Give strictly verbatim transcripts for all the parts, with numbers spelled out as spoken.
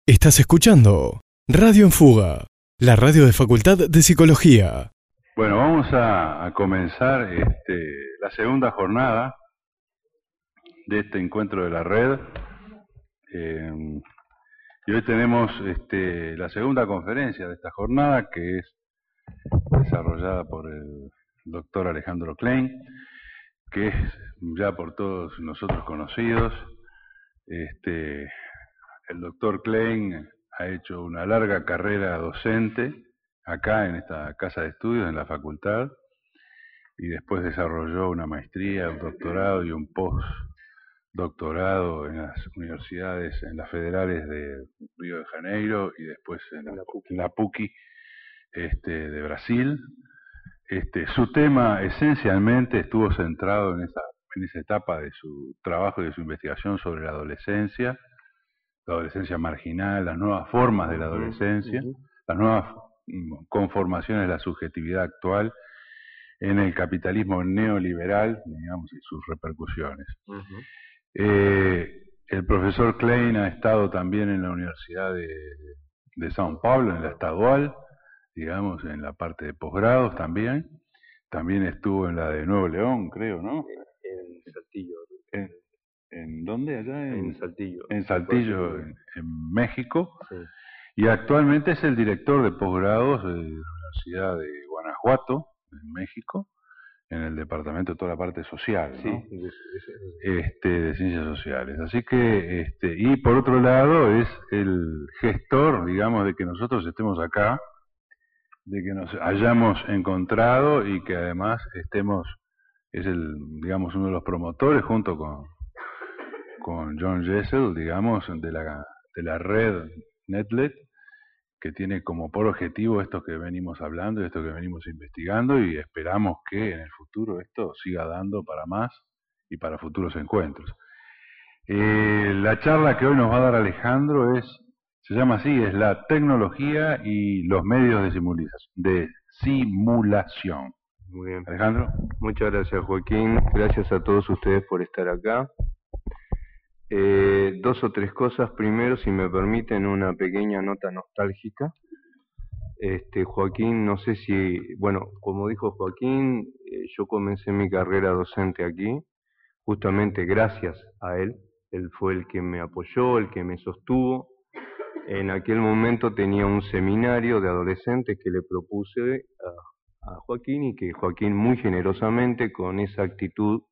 Estás escuchando Radio en Fuga, la radio de Facultad de Psicología. Bueno, vamos a, a comenzar este, la segunda jornada de este encuentro de la red. Eh, y hoy tenemos este, la segunda conferencia de esta jornada, que es desarrollada por el doctor Alejandro Klein, que es ya por todos nosotros conocidos. Este, el doctor Klein ha hecho una larga carrera docente acá en esta casa de estudios, en la facultad, y después desarrolló una maestría, un doctorado y un postdoctorado en las universidades, en las federales de Río de Janeiro y después en la, en la PUC este, de Brasil. Este, su tema esencialmente estuvo centrado en esa, en esa etapa de su trabajo y de su investigación sobre la adolescencia, la adolescencia marginal, las nuevas formas de la adolescencia, uh-huh. las nuevas conformaciones de la subjetividad actual en el capitalismo neoliberal, digamos, y sus repercusiones. Uh-huh. Eh, el profesor Klein ha estado también en la Universidad de, de São Paulo, en la estadual, digamos, en la parte de posgrados también. También estuvo en la de Nuevo León, creo, ¿no? En Saltillo. En, ¿En dónde? Allá en, en Saltillo. En Saltillo, en, en México. Sí. Y actualmente es el director de posgrados de la Universidad de Guanajuato, en México, en el departamento de toda la parte social, ¿no? Sí, de, de, de, este, de ciencias sociales. Así que, este, y por otro lado, es el gestor, digamos, de que nosotros estemos acá, de que nos hayamos encontrado y que además estemos, es el, digamos, uno de los promotores junto con, con John Jessel, digamos, de la, de la red Netlet, que tiene como por objetivo esto que venimos hablando y esto que venimos investigando, y esperamos que en el futuro esto siga dando para más y para futuros encuentros. Eh, la charla que hoy nos va a dar Alejandro es, se llama así, es la tecnología y los medios de simulación. De simulación. Muy bien. Alejandro. Muchas gracias, Joaquín. Gracias a todos ustedes por estar acá. Eh, dos o tres cosas. Primero, si me permiten, una pequeña nota nostálgica. Este, Joaquín, no sé si, bueno, como dijo Joaquín, eh, yo comencé mi carrera docente aquí, justamente gracias a él. Él fue el que me apoyó, el que me sostuvo. En aquel momento tenía un seminario de adolescentes que le propuse a, a Joaquín, y que Joaquín muy generosamente, con esa actitud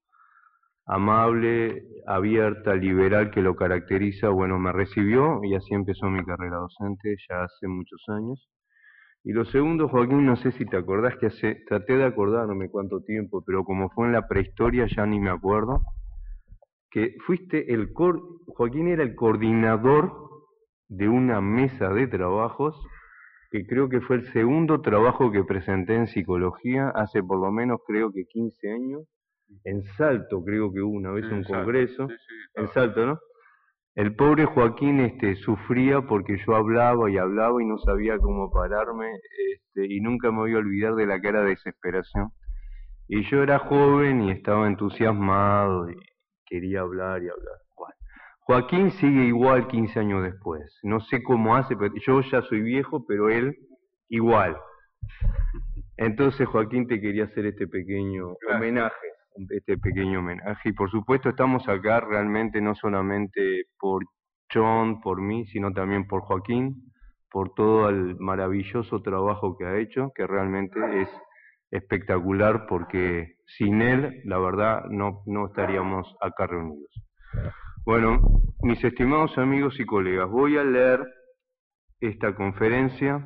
amable, abierta, liberal que lo caracteriza, bueno, me recibió, y así empezó mi carrera docente ya hace muchos años. Y lo segundo, Joaquín, no sé si te acordás que hace, traté de acordarme cuánto tiempo, pero como fue en la prehistoria ya ni me acuerdo, que fuiste el, cor, Joaquín era el coordinador de una mesa de trabajos, que creo que fue el segundo trabajo que presenté en psicología hace por lo menos creo que quince años, en Salto creo que hubo una vez sí, un congreso, sí, sí, en Salto, ¿no? El pobre Joaquín este, sufría porque yo hablaba y hablaba y no sabía cómo pararme, este, y nunca me voy a olvidar de la cara de desesperación. Y yo era joven y estaba entusiasmado y quería hablar y hablar. Bueno, Joaquín sigue igual quince años después. No sé cómo hace, pero yo ya soy viejo, pero él igual. Entonces, Joaquín, te quería hacer este pequeño Gracias. homenaje, este pequeño homenaje. Y por supuesto estamos acá realmente no solamente por John, por mí, sino también por Joaquín, por todo el maravilloso trabajo que ha hecho, que realmente es espectacular, porque sin él, la verdad, no, no estaríamos acá reunidos. Bueno, mis estimados amigos y colegas, voy a leer esta conferencia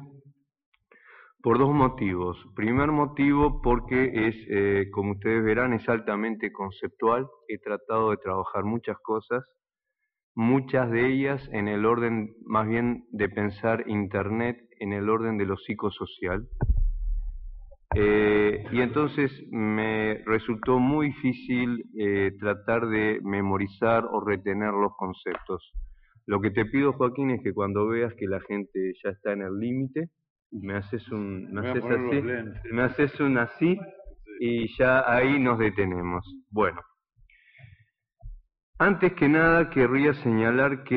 por dos motivos. Primer motivo, porque es, eh, como ustedes verán, es altamente conceptual. He tratado de trabajar muchas cosas, muchas de ellas en el orden, más bien, de pensar Internet en el orden de lo psicosocial. Eh, y entonces me resultó muy difícil eh, tratar de memorizar o retener los conceptos. Lo que te pido, Joaquín, es que cuando veas que la gente ya está en el límite, me haces un, me haces así, me haces un así, y ya ahí nos detenemos. Bueno, antes que nada querría señalar que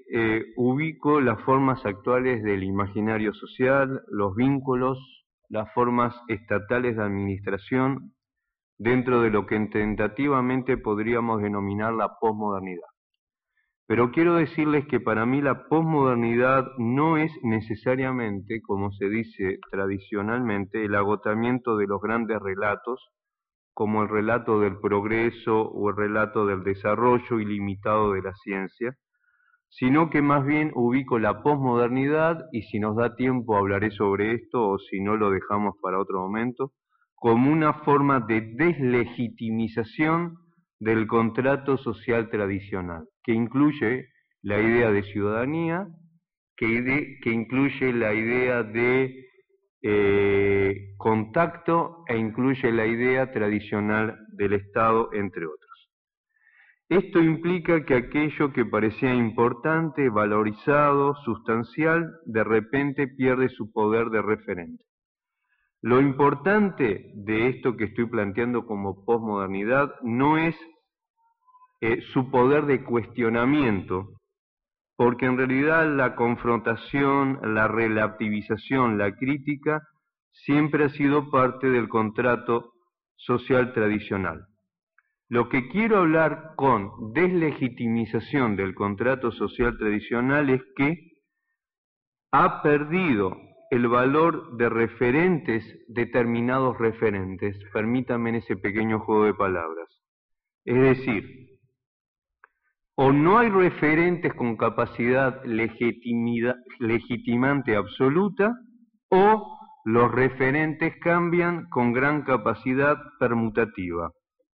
eh, ubico las formas actuales del imaginario social, los vínculos, las formas estatales de administración, dentro de lo que tentativamente podríamos denominar la posmodernidad. Pero quiero decirles que para mí la posmodernidad no es necesariamente, como se dice tradicionalmente, el agotamiento de los grandes relatos, como el relato del progreso o el relato del desarrollo ilimitado de la ciencia, sino que más bien ubico la posmodernidad, y si nos da tiempo hablaré sobre esto, o si no lo dejamos para otro momento, como una forma de deslegitimización del contrato social tradicional, que incluye la idea de ciudadanía, que, ide, que incluye la idea de eh, contacto e incluye la idea tradicional del Estado, entre otros. Esto implica que aquello que parecía importante, valorizado, sustancial, de repente pierde su poder de referente. Lo importante de esto que estoy planteando como posmodernidad no es eh, su poder de cuestionamiento, porque en realidad la confrontación, la relativización, la crítica, siempre ha sido parte del contrato social tradicional. Lo que quiero hablar con deslegitimización del contrato social tradicional es que ha perdido el valor de referentes, determinados referentes, permítanme en ese pequeño juego de palabras. Es decir, o no hay referentes con capacidad legitimante absoluta, o los referentes cambian con gran capacidad permutativa.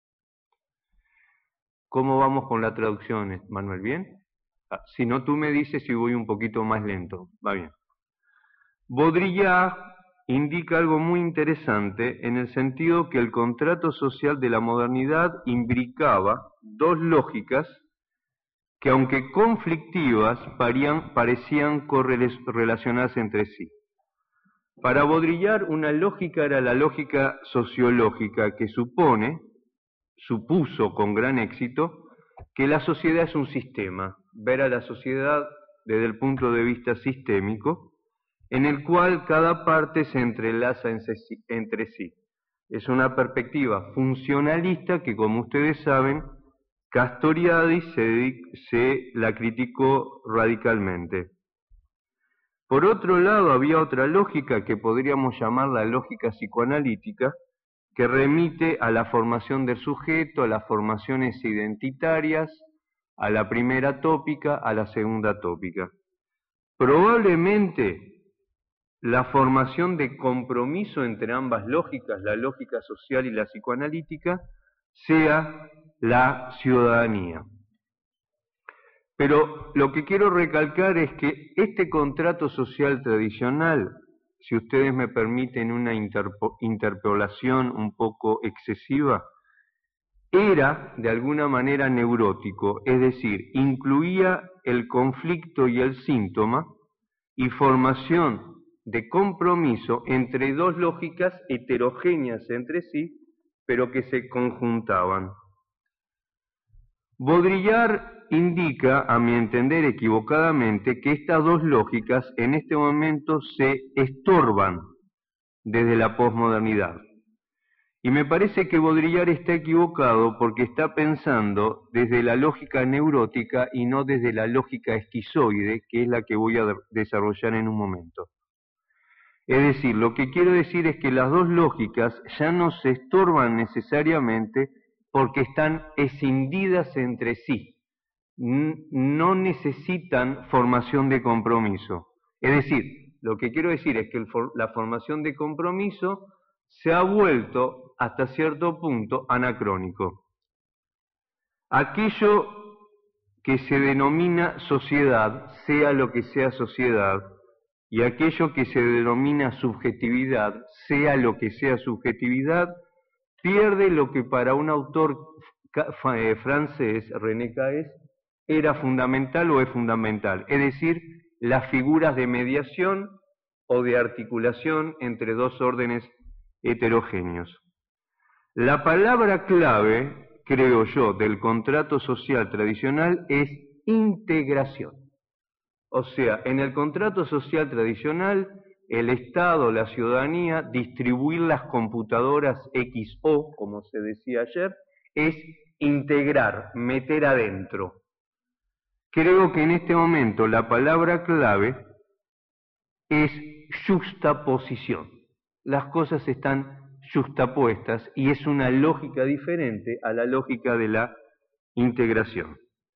¿Cómo vamos con la traducción, Manuel? ¿Bien? Ah, si no, tú me dices si voy un poquito más lento. Va bien. Baudrillard indica algo muy interesante en el sentido que el contrato social de la modernidad imbricaba dos lógicas que, aunque conflictivas, parían, parecían correlacionarse entre sí. Para Baudrillard, una lógica era la lógica sociológica, que supone, supuso con gran éxito, que la sociedad es un sistema, ver a la sociedad desde el punto de vista sistémico, en el cual cada parte se entrelaza entre sí. Es una perspectiva funcionalista que, como ustedes saben, Castoriadis se, se la criticó radicalmente. Por otro lado, había otra lógica que podríamos llamar la lógica psicoanalítica, que remite a la formación del sujeto, a las formaciones identitarias, a la primera tópica, a la segunda tópica. Probablemente la formación de compromiso entre ambas lógicas, la lógica social y la psicoanalítica, sea la ciudadanía. Pero lo que quiero recalcar es que este contrato social tradicional, si ustedes me permiten una interpo, interpolación un poco excesiva, era de alguna manera neurótico, es decir, incluía el conflicto y el síntoma y formación de compromiso entre dos lógicas heterogéneas entre sí, pero que se conjuntaban. Baudrillard indica, a mi entender equivocadamente, que estas dos lógicas en este momento se estorban desde la posmodernidad. Y me parece que Baudrillard está equivocado porque está pensando desde la lógica neurótica y no desde la lógica esquizoide, que es la que voy a desarrollar en un momento. Es decir, lo que quiero decir es que las dos lógicas ya no se estorban necesariamente porque están escindidas entre sí. No necesitan formación de compromiso. Es decir, lo que quiero decir es que el for- la formación de compromiso se ha vuelto hasta cierto punto anacrónico. Aquello que se denomina sociedad, sea lo que sea sociedad, y aquello que se denomina subjetividad, sea lo que sea subjetividad, pierde lo que para un autor francés, René Caes, era fundamental o es fundamental, es decir, las figuras de mediación o de articulación entre dos órdenes heterogéneos. La palabra clave, creo yo, del contrato social tradicional es integración. O sea, en el contrato social tradicional, el Estado, la ciudadanía, distribuir las computadoras equis o, como se decía ayer, es integrar, meter adentro. Creo que en este momento la palabra clave es yuxtaposición. Las cosas están yuxtapuestas y es una lógica diferente a la lógica de la integración.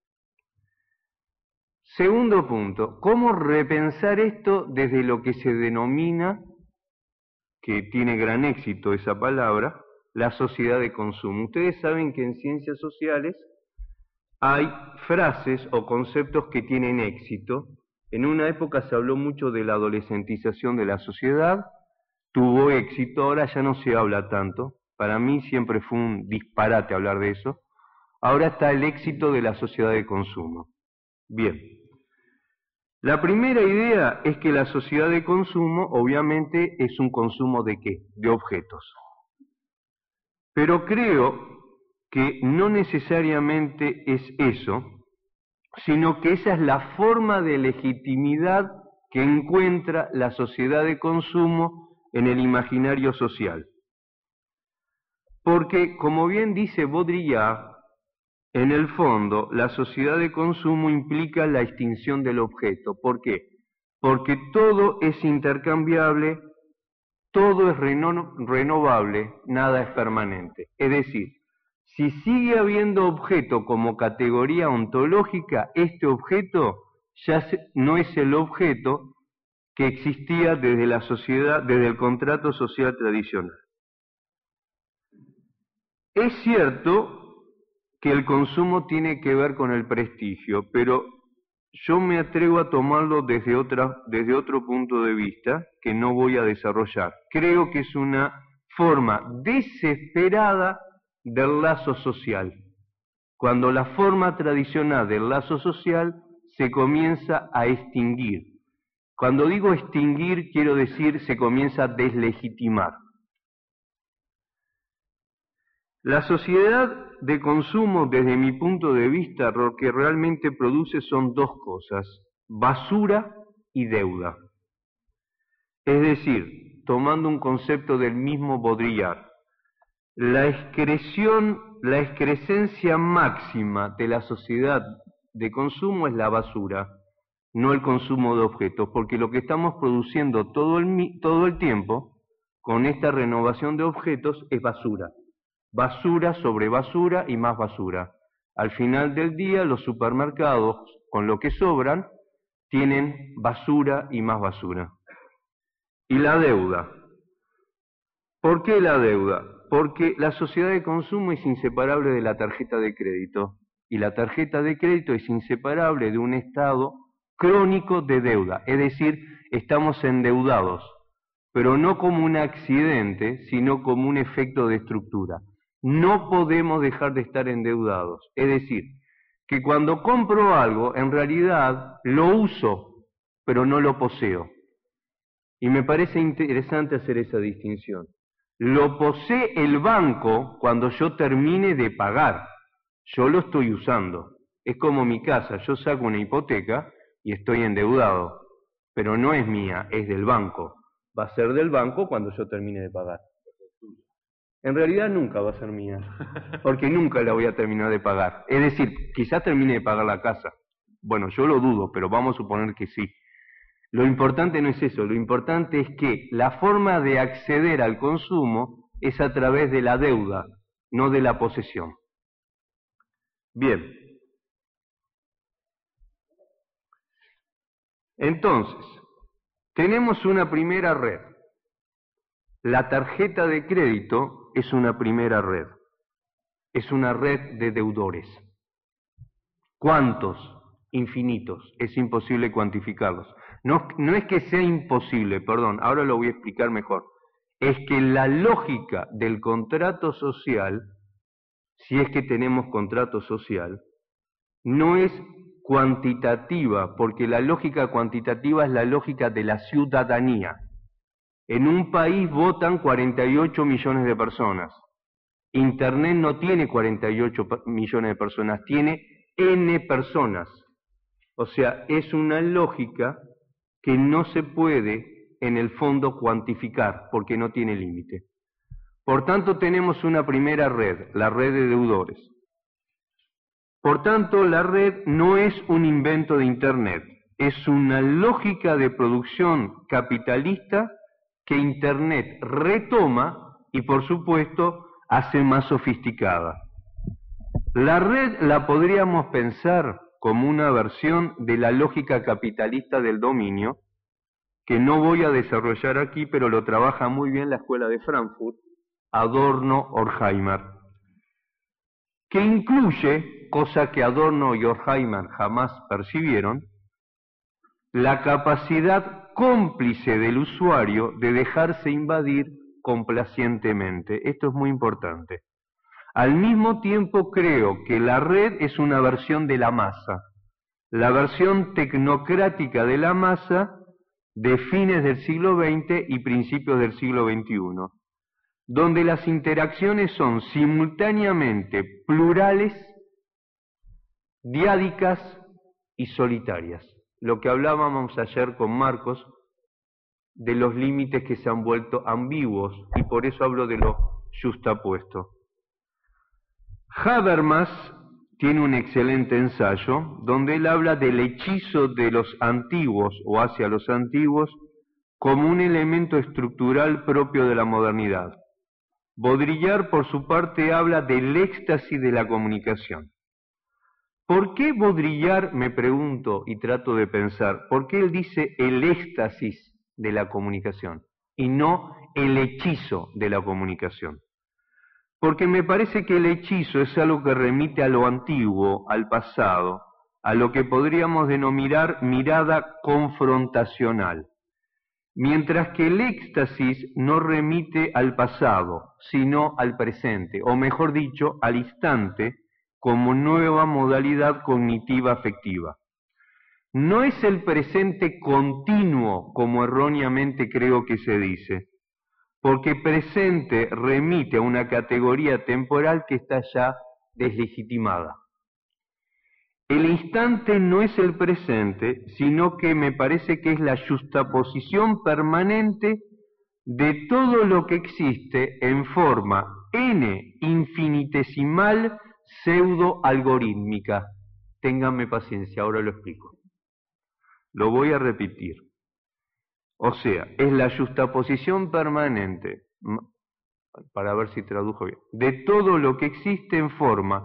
Segundo punto, ¿cómo repensar esto desde lo que se denomina, que tiene gran éxito esa palabra, la sociedad de consumo? Ustedes saben que en ciencias sociales hay frases o conceptos que tienen éxito. En una época se habló mucho de la adolescentización de la sociedad, tuvo éxito, ahora ya no se habla tanto. Para mí siempre fue un disparate hablar de eso. Ahora está el éxito de la sociedad de consumo. Bien. La primera idea es que la sociedad de consumo, obviamente, es un consumo ¿de qué? De objetos. Pero creo que no necesariamente es eso, sino que esa es la forma de legitimidad que encuentra la sociedad de consumo en el imaginario social. Porque, como bien dice Baudrillard, en el fondo, la sociedad de consumo implica la extinción del objeto. ¿Por qué? Porque todo es intercambiable, todo es reno- renovable, nada es permanente. Es decir, si sigue habiendo objeto como categoría ontológica, este objeto ya se, no es el objeto que existía desde la sociedad, desde el contrato social tradicional. Es cierto que el consumo tiene que ver con el prestigio, pero yo me atrevo a tomarlo desde, otra, desde otro punto de vista que no voy a desarrollar. Creo que es una forma desesperada del lazo social, cuando la forma tradicional del lazo social se comienza a extinguir. Cuando digo extinguir, quiero decir se comienza a deslegitimar. La sociedad de consumo, desde mi punto de vista, lo que realmente produce son dos cosas: basura y deuda. Es decir, tomando un concepto del mismo Baudrillard, la excreción, la excrescencia máxima de la sociedad de consumo es la basura, no el consumo de objetos, porque lo que estamos produciendo todo el, todo el tiempo con esta renovación de objetos es basura. Basura sobre basura y más basura. Al final del día, los supermercados, con lo que sobran, tienen basura y más basura. Y la deuda. ¿Por qué la deuda? Porque la sociedad de consumo es inseparable de la tarjeta de crédito. Y la tarjeta de crédito es inseparable de un estado crónico de deuda. Es decir, estamos endeudados, pero no como un accidente, sino como un efecto de estructura. No podemos dejar de estar endeudados. Es decir, que cuando compro algo, en realidad lo uso, pero no lo poseo. Y me parece interesante hacer esa distinción. Lo posee el banco cuando yo termine de pagar. Yo lo estoy usando. Es como mi casa, yo saco una hipoteca y estoy endeudado, pero no es mía, es del banco. Va a ser del banco cuando yo termine de pagar. En realidad nunca va a ser mía, porque nunca la voy a terminar de pagar. Es decir, quizás termine de pagar la casa. Bueno, yo lo dudo, pero vamos a suponer que sí. Lo importante no es eso, lo importante es que la forma de acceder al consumo es a través de la deuda, no de la posesión. Bien. Entonces, tenemos una primera red. La tarjeta de crédito es una primera red. Es una red de deudores. ¿Cuántos? Infinitos. Es imposible cuantificarlos. No, no es que sea imposible, perdón, ahora lo voy a explicar mejor. Es que la lógica del contrato social, si es que tenemos contrato social, no es cuantitativa, porque la lógica cuantitativa es la lógica de la ciudadanía. En un país votan cuarenta y ocho millones de personas. Internet no tiene cuarenta y ocho millones de personas, tiene N personas. O sea, es una lógica que no se puede en el fondo cuantificar porque no tiene límite. Por tanto, tenemos una primera red, la red de deudores. Por tanto, la red no es un invento de Internet, es una lógica de producción capitalista que Internet retoma y, por supuesto, hace más sofisticada. La red la podríamos pensar como una versión de la lógica capitalista del dominio, que no voy a desarrollar aquí, pero lo trabaja muy bien la Escuela de Frankfurt, Adorno, Horkheimer, que incluye, cosa que Adorno y Horkheimer jamás percibieron, la capacidad cómplice del usuario de dejarse invadir complacientemente. Esto es muy importante. Al mismo tiempo creo que la red es una versión de la masa, la versión tecnocrática de la masa de fines del siglo veinte y principios del siglo veintiuno, donde las interacciones son simultáneamente plurales, diádicas y solitarias. Lo que hablábamos ayer con Marcos de los límites que se han vuelto ambiguos, y por eso hablo de lo yustapuesto. Habermas tiene un excelente ensayo donde él habla del hechizo de los antiguos o hacia los antiguos como un elemento estructural propio de la modernidad. Baudrillard, por su parte, habla del éxtasis de la comunicación. ¿Por qué Baudrillard, me pregunto y trato de pensar, por qué él dice el éxtasis de la comunicación y no el hechizo de la comunicación? Porque me parece que el hechizo es algo que remite a lo antiguo, al pasado, a lo que podríamos denominar mirada confrontacional, mientras que el éxtasis no remite al pasado, sino al presente, o mejor dicho, al instante, como nueva modalidad cognitiva afectiva. No es el presente continuo, como erróneamente creo que se dice, porque presente remite a una categoría temporal que está ya deslegitimada. El instante no es el presente, sino que me parece que es la yuxtaposición permanente de todo lo que existe en forma n infinitesimal pseudo-algorítmica. Ténganme paciencia, ahora lo explico. Lo voy a repetir. O sea, es la yuxtaposición permanente, para ver si tradujo bien, de todo lo que existe en forma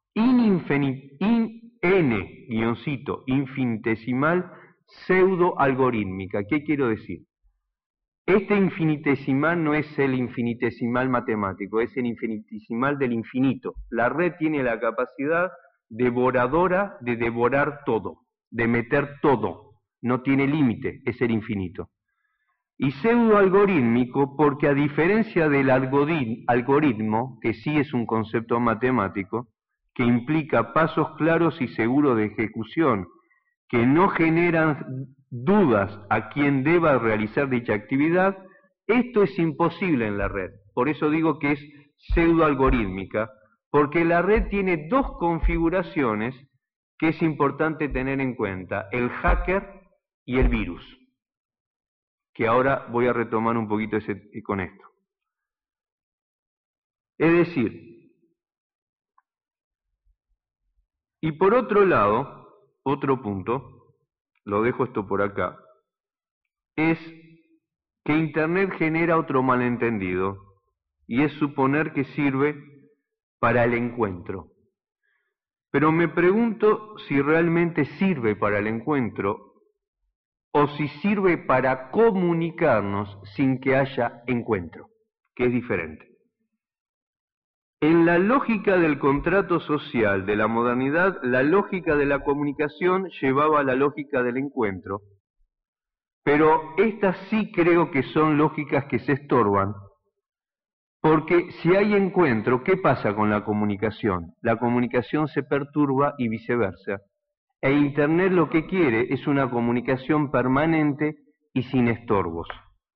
n-infinitesimal pseudo-algorítmica. ¿Qué quiero decir? Este infinitesimal no es el infinitesimal matemático, es el infinitesimal del infinito. La red tiene la capacidad devoradora de devorar todo, de meter todo. No tiene límite, es el infinito. Y pseudo-algorítmico porque a diferencia del algoritmo, que sí es un concepto matemático, que implica pasos claros y seguros de ejecución, que no generan dudas a quien deba realizar dicha actividad, esto es imposible en la red. Por eso digo que es pseudo-algorítmica, porque la red tiene dos configuraciones que es importante tener en cuenta, el hacker y el virus, que ahora voy a retomar un poquito ese, con esto. Es decir, y por otro lado, otro punto, lo dejo esto por acá, es que Internet genera otro malentendido, y es suponer que sirve para el encuentro. Pero me pregunto si realmente sirve para el encuentro, o si sirve para comunicarnos sin que haya encuentro, que es diferente. En la lógica del contrato social de la modernidad, la lógica de la comunicación llevaba a la lógica del encuentro, pero estas sí creo que son lógicas que se estorban, porque si hay encuentro, ¿qué pasa con la comunicación? La comunicación se perturba y viceversa. E Internet lo que quiere es una comunicación permanente y sin estorbos.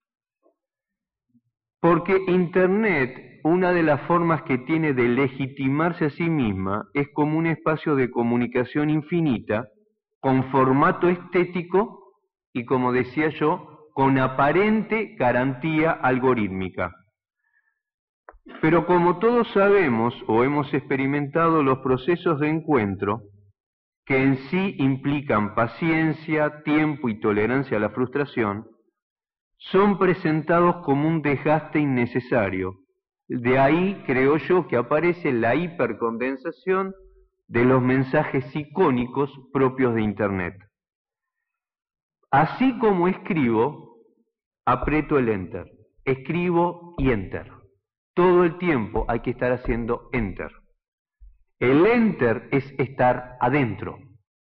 Porque Internet, una de las formas que tiene de legitimarse a sí misma, es como un espacio de comunicación infinita, con formato estético y, como decía yo, con aparente garantía algorítmica. Pero como todos sabemos o hemos experimentado, los procesos de encuentro, que en sí implican paciencia, tiempo y tolerancia a la frustración, son presentados como un desgaste innecesario. De ahí creo yo que aparece la hipercondensación de los mensajes icónicos propios de Internet. Así como escribo, aprieto el Enter. Escribo y Enter. Todo el tiempo hay que estar haciendo Enter. El Enter es estar adentro.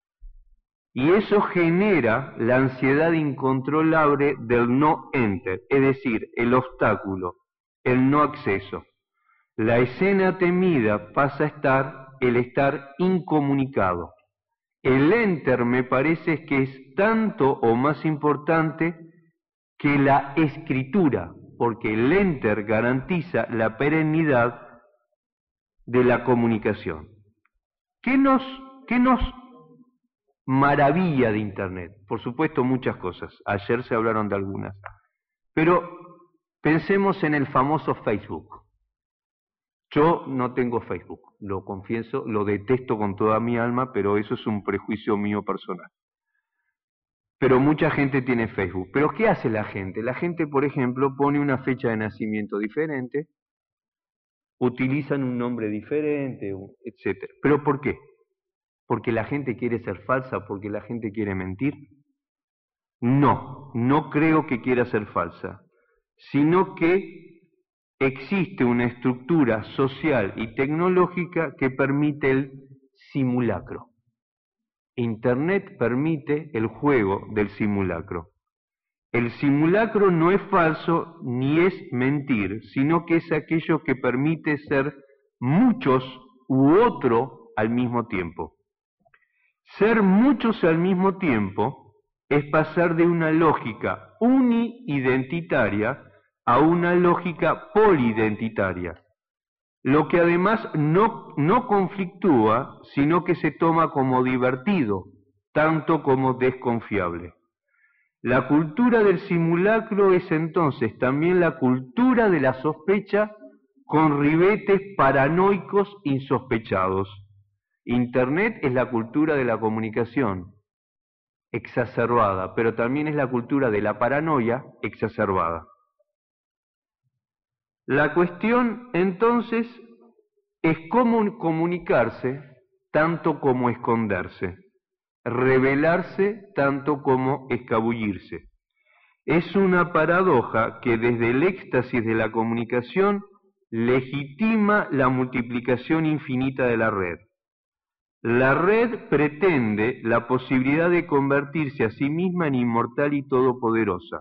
Y eso genera la ansiedad incontrolable del no Enter, es decir, el obstáculo, el no acceso. La escena temida pasa a estar el estar incomunicado. El Enter me parece que es tanto o más importante que la escritura, porque el Enter garantiza la perennidad de la comunicación. ¿Qué nos, qué nos maravilla de Internet? Por supuesto muchas cosas, ayer se hablaron de algunas, pero pensemos en el famoso Facebook. Yo no tengo Facebook, lo confieso, lo detesto con toda mi alma, pero eso es un prejuicio mío personal. Pero mucha gente tiene Facebook. ¿Pero qué hace la gente? La gente, por ejemplo, pone una fecha de nacimiento diferente, utilizan un nombre diferente, etcétera. ¿Pero por qué? ¿Porque la gente quiere ser falsa? ¿Porque la gente quiere mentir? No, no creo que quiera ser falsa, sino que existe una estructura social y tecnológica que permite el simulacro. Internet permite el juego del simulacro. El simulacro no es falso ni es mentir, sino que es aquello que permite ser muchos u otro al mismo tiempo. Ser muchos al mismo tiempo es pasar de una lógica uniidentitaria a una lógica polidentitaria, lo que además no, no conflictúa, sino que se toma como divertido, tanto como desconfiable. La cultura del simulacro es entonces también la cultura de la sospecha con ribetes paranoicos insospechados. Internet es la cultura de la comunicación exacerbada, pero también es la cultura de la paranoia exacerbada. La cuestión, entonces, es cómo comunicarse tanto como esconderse, revelarse tanto como escabullirse. Es una paradoja que desde el éxtasis de la comunicación legitima la multiplicación infinita de la red. La red pretende la posibilidad de convertirse a sí misma en inmortal y todopoderosa,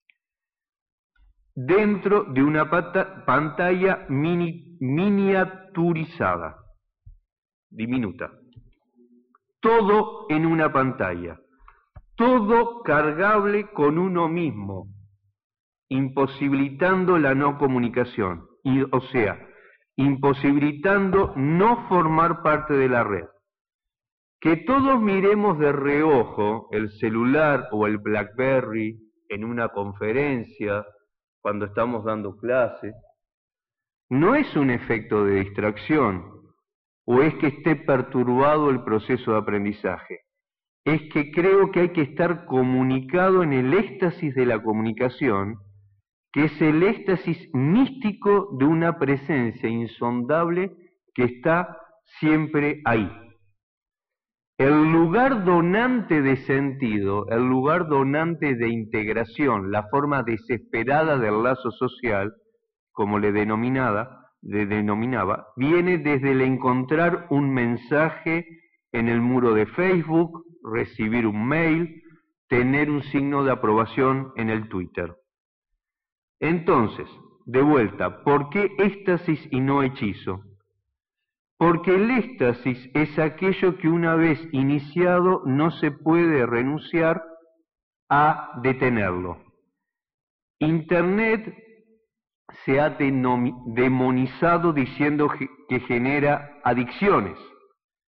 dentro de una pantalla mini, miniaturizada, diminuta. Todo en una pantalla, todo cargable con uno mismo, imposibilitando la no comunicación, y, o sea, imposibilitando no formar parte de la red. Que todos miremos de reojo el celular o el BlackBerry en una conferencia, cuando estamos dando clase, no es un efecto de distracción, o es que esté perturbado el proceso de aprendizaje. Es que creo que hay que estar comunicado en el éxtasis de la comunicación, que es el éxtasis místico de una presencia insondable que está siempre ahí. El lugar donante de sentido, el lugar donante de integración, la forma desesperada del lazo social, como le denominaba, le denominaba, viene desde el encontrar un mensaje en el muro de Facebook, recibir un mail, tener un signo de aprobación en el Twitter. Entonces, de vuelta, ¿por qué éxtasis y no hechizo? Porque el éxtasis es aquello que una vez iniciado no se puede renunciar a detenerlo. Internet se ha demonizado diciendo que genera adicciones.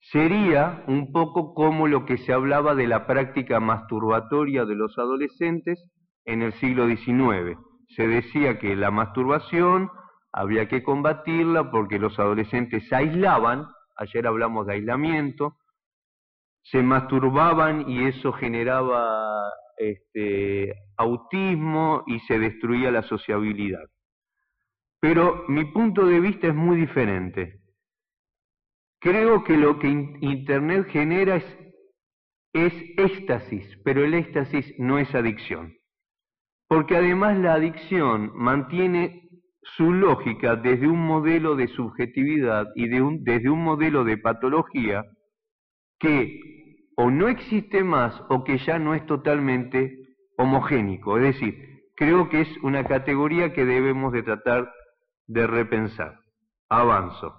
sería un poco como lo que se hablaba de la práctica masturbatoria de los adolescentes en el siglo diecinueve. Se decía que la masturbación había que combatirla porque los adolescentes se aislaban, ayer hablamos de aislamiento, se masturbaban y eso generaba este, autismo y se destruía la sociabilidad. Pero mi punto de vista es muy diferente. Creo que lo que Internet genera es, es éxtasis, pero el éxtasis no es adicción. Porque además la adicción mantiene su lógica desde un modelo de subjetividad y de un, desde un modelo de patología que o no existe más o que ya no es totalmente homogénico. Es decir, creo que es una categoría que debemos de tratar de repensar. Avanzo.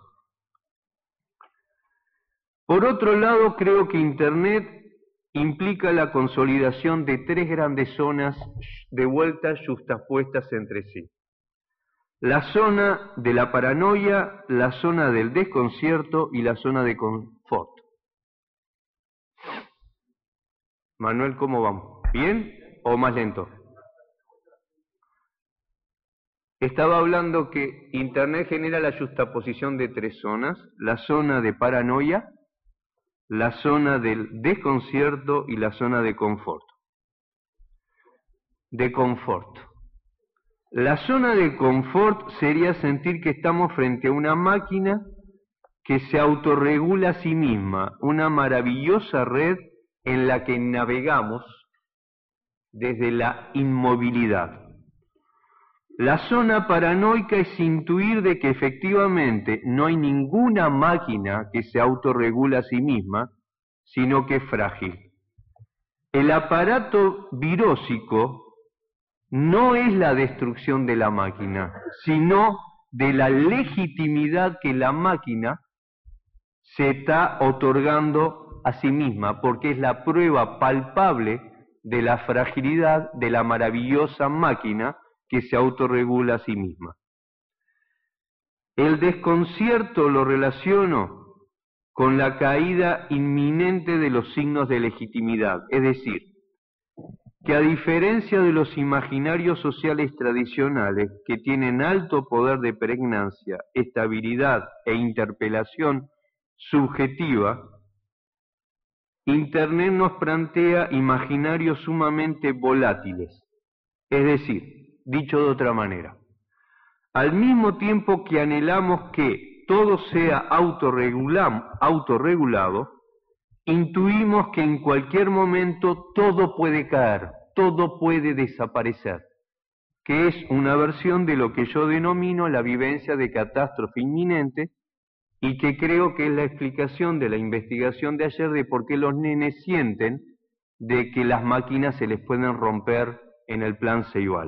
Por otro lado, creo que Internet implica la consolidación de tres grandes zonas de vuelta yuxtapuestas entre sí. La zona de la paranoia, la zona del desconcierto y la zona de confort. Manuel, ¿cómo vamos? ¿Bien o más lento? Estaba hablando que Internet genera la yuxtaposición de tres zonas, la zona de paranoia, la zona del desconcierto y la zona de confort. De confort. La zona de confort sería sentir que estamos frente a una máquina que se autorregula a sí misma, una maravillosa red en la que navegamos desde la inmovilidad. La zona paranoica es intuir de que efectivamente no hay ninguna máquina que se autorregula a sí misma, sino que es frágil. El aparato virósico no es la destrucción de la máquina, sino de la legitimidad que la máquina se está otorgando a sí misma, porque es la prueba palpable de la fragilidad de la maravillosa máquina que se autorregula a sí misma. El desconcierto lo relaciono con la caída inminente de los signos de legitimidad, es decir, que a diferencia de los imaginarios sociales tradicionales que tienen alto poder de pregnancia, estabilidad e interpelación subjetiva, Internet nos plantea imaginarios sumamente volátiles, es decir, dicho de otra manera, al mismo tiempo que anhelamos que todo sea autorregulado, intuimos que en cualquier momento todo puede caer, todo puede desaparecer, que es una versión de lo que yo denomino la vivencia de catástrofe inminente y que creo que es la explicación de la investigación de ayer de por qué los nenes sienten de que las máquinas se les pueden romper en el plan Ceibal.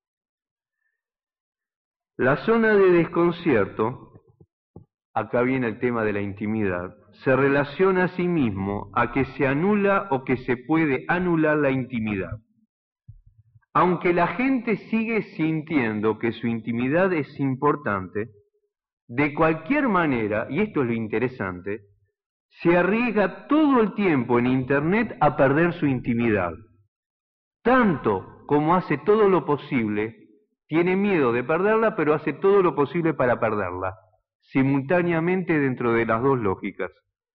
La zona de desconcierto, acá viene el tema de la intimidad, se relaciona a sí mismo a que se anula o que se puede anular la intimidad. Aunque la gente sigue sintiendo que su intimidad es importante, de cualquier manera, y esto es lo interesante, se arriesga todo el tiempo en Internet a perder su intimidad. Tanto como hace todo lo posible, tiene miedo de perderla, pero hace todo lo posible para perderla, simultáneamente dentro de las dos lógicas.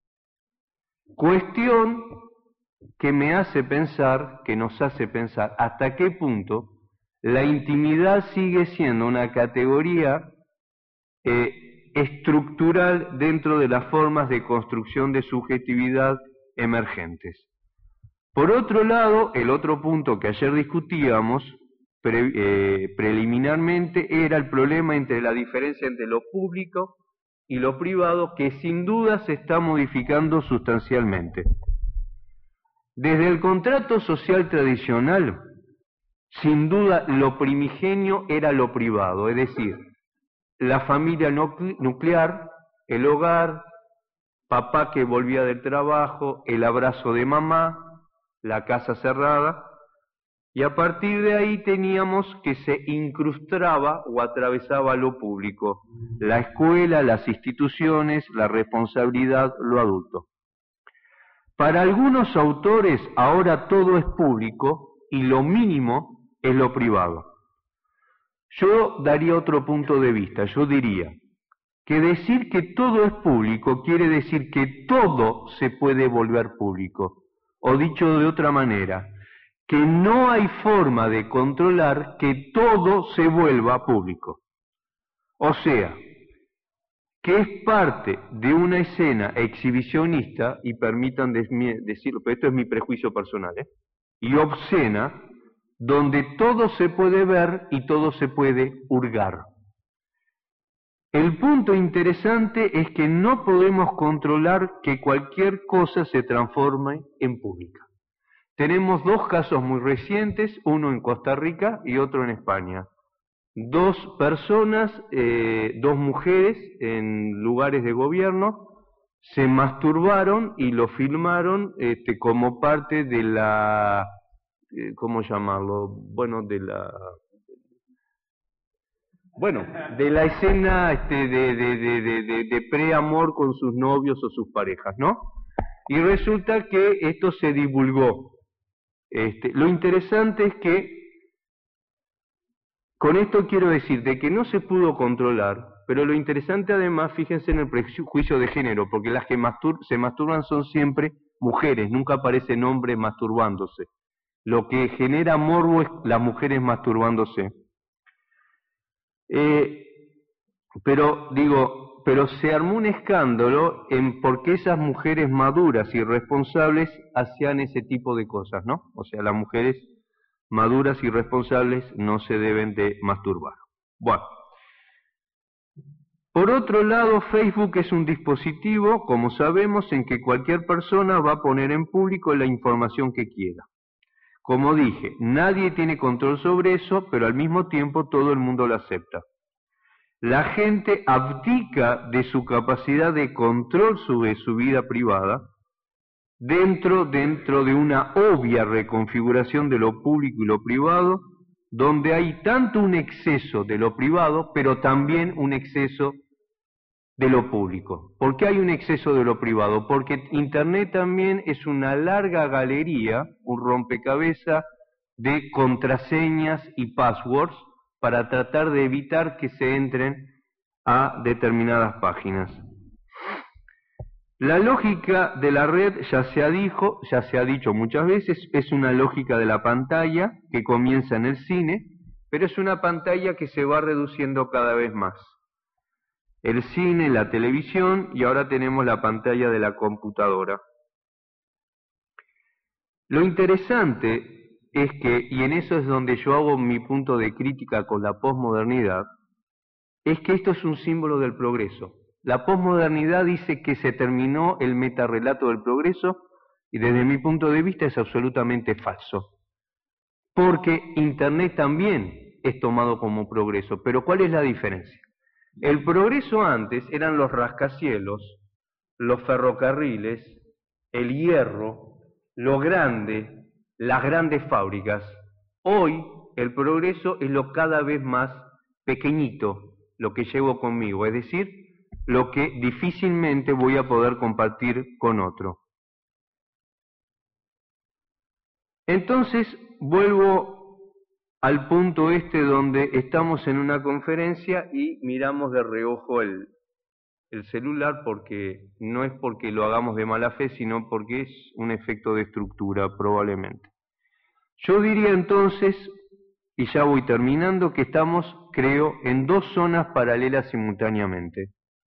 Cuestión que me hace pensar, que nos hace pensar, hasta qué punto la intimidad sigue siendo una categoría eh, estructural dentro de las formas de construcción de subjetividad emergentes. Por otro lado, el otro punto que ayer discutíamos pre, eh, preliminarmente era el problema entre la diferencia entre lo público y lo privado, que sin duda se está modificando sustancialmente. Desde el contrato social tradicional, sin duda lo primigenio era lo privado, es decir, la familia nuclear, el hogar, papá que volvía del trabajo, el abrazo de mamá, la casa cerrada, Y a partir de ahí teníamos que se incrustaba o atravesaba lo público, la escuela, las instituciones, la responsabilidad, lo adulto. Para algunos autores ahora todo es público y lo mínimo es lo privado. Yo daría otro punto de vista, yo diría que decir que todo es público quiere decir que todo se puede volver público, o dicho de otra manera, que no hay forma de controlar que todo se vuelva público. O sea, que es parte de una escena exhibicionista, y permitan decirlo, pero esto es mi prejuicio personal, ¿eh? y obscena, donde todo se puede ver y todo se puede hurgar. El punto interesante es que no podemos controlar que cualquier cosa se transforme en pública. Tenemos dos casos muy recientes, uno en Costa Rica y otro en España. Dos personas, eh, dos mujeres en lugares de gobierno, se masturbaron y lo filmaron este, como parte de la, eh, ¿cómo llamarlo? Bueno, de la... Bueno, de la escena este, de, de, de, de, de, de preamor con sus novios o sus parejas, ¿no? Y resulta que esto se divulgó. Este, lo interesante es que, con esto quiero decir de que no se pudo controlar, pero lo interesante además, fíjense en el prejuicio de género, porque las que mastur se masturban son siempre mujeres, nunca aparecen hombres masturbándose. Lo que genera morbo es las mujeres masturbándose. Eh, pero digo, pero se armó un escándalo en por qué esas mujeres maduras y responsables hacían ese tipo de cosas, ¿no? O sea, las mujeres maduras y responsables no se deben de masturbar. Bueno. Por otro lado, Facebook es un dispositivo, como sabemos, en que cualquier persona va a poner en público la información que quiera. Como dije, nadie tiene control sobre eso, pero al mismo tiempo todo el mundo lo acepta. La gente abdica de su capacidad de control sobre su vida privada dentro, dentro de una obvia reconfiguración de lo público y lo privado, donde hay tanto un exceso de lo privado, pero también un exceso de lo público. ¿Por qué hay un exceso de lo privado? Porque Internet también es una larga galería, un rompecabezas de contraseñas y passwords para tratar de evitar que se entren a determinadas páginas. La lógica de la red, ya se ha dicho, ya se ha dicho muchas veces, es una lógica de la pantalla que comienza en el cine, pero es una pantalla que se va reduciendo cada vez más. El cine, la televisión, y ahora tenemos la pantalla de la computadora. Lo interesante es que, y en eso es donde yo hago mi punto de crítica con la posmodernidad, es que esto es un símbolo del progreso. La posmodernidad dice que se terminó el metarrelato del progreso, y desde mi punto de vista es absolutamente falso. Porque Internet también es tomado como progreso, pero ¿cuál es la diferencia? El progreso antes eran los rascacielos, los ferrocarriles, el hierro, lo grande, las grandes fábricas. Hoy el progreso es lo cada vez más pequeñito, lo que llevo conmigo, es decir, lo que difícilmente voy a poder compartir con otro. Entonces vuelvo al punto este donde estamos en una conferencia y miramos de reojo el, el celular, porque no es porque lo hagamos de mala fe, sino porque es un efecto de estructura probablemente. Yo diría entonces, y ya voy terminando, que estamos, creo, en dos zonas paralelas simultáneamente.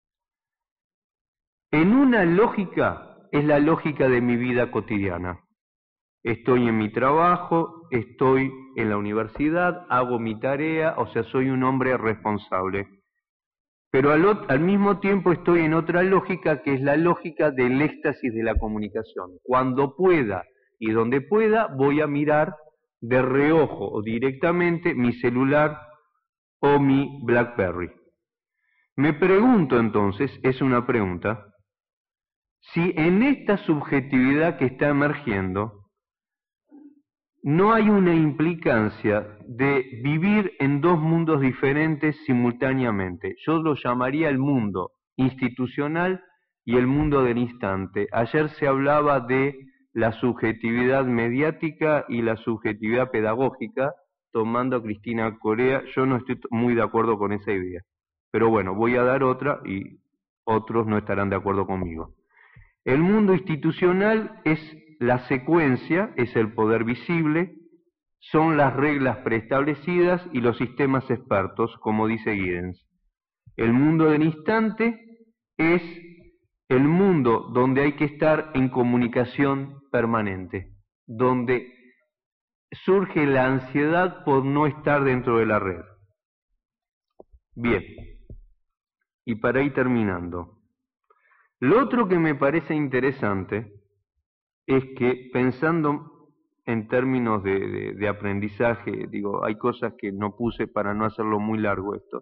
En una lógica es la lógica de mi vida cotidiana. Estoy en mi trabajo, estoy en la universidad, hago mi tarea, o sea, soy un hombre responsable. Pero al, al mismo tiempo estoy en otra lógica, que es la lógica del éxtasis de la comunicación. Cuando pueda y donde pueda, voy a mirar de reojo o directamente mi celular o mi BlackBerry. Me pregunto entonces, es una pregunta, si en esta subjetividad que está emergiendo, no hay una implicancia de vivir en dos mundos diferentes simultáneamente. Yo lo llamaría el mundo institucional y el mundo del instante. Ayer se hablaba de la subjetividad mediática y la subjetividad pedagógica, tomando a Cristina Corea. Yo no estoy muy de acuerdo con esa idea. Pero bueno, voy a dar otra y otros no estarán de acuerdo conmigo. El mundo institucional es la secuencia, es el poder visible, son las reglas preestablecidas y los sistemas expertos, como dice Giddens. El mundo del instante es el mundo donde hay que estar en comunicación permanente, donde surge la ansiedad por no estar dentro de la red. Bien, y para ir terminando, lo otro que me parece interesante es que, pensando en términos de, de, de aprendizaje, digo, hay cosas que no puse para no hacerlo muy largo esto,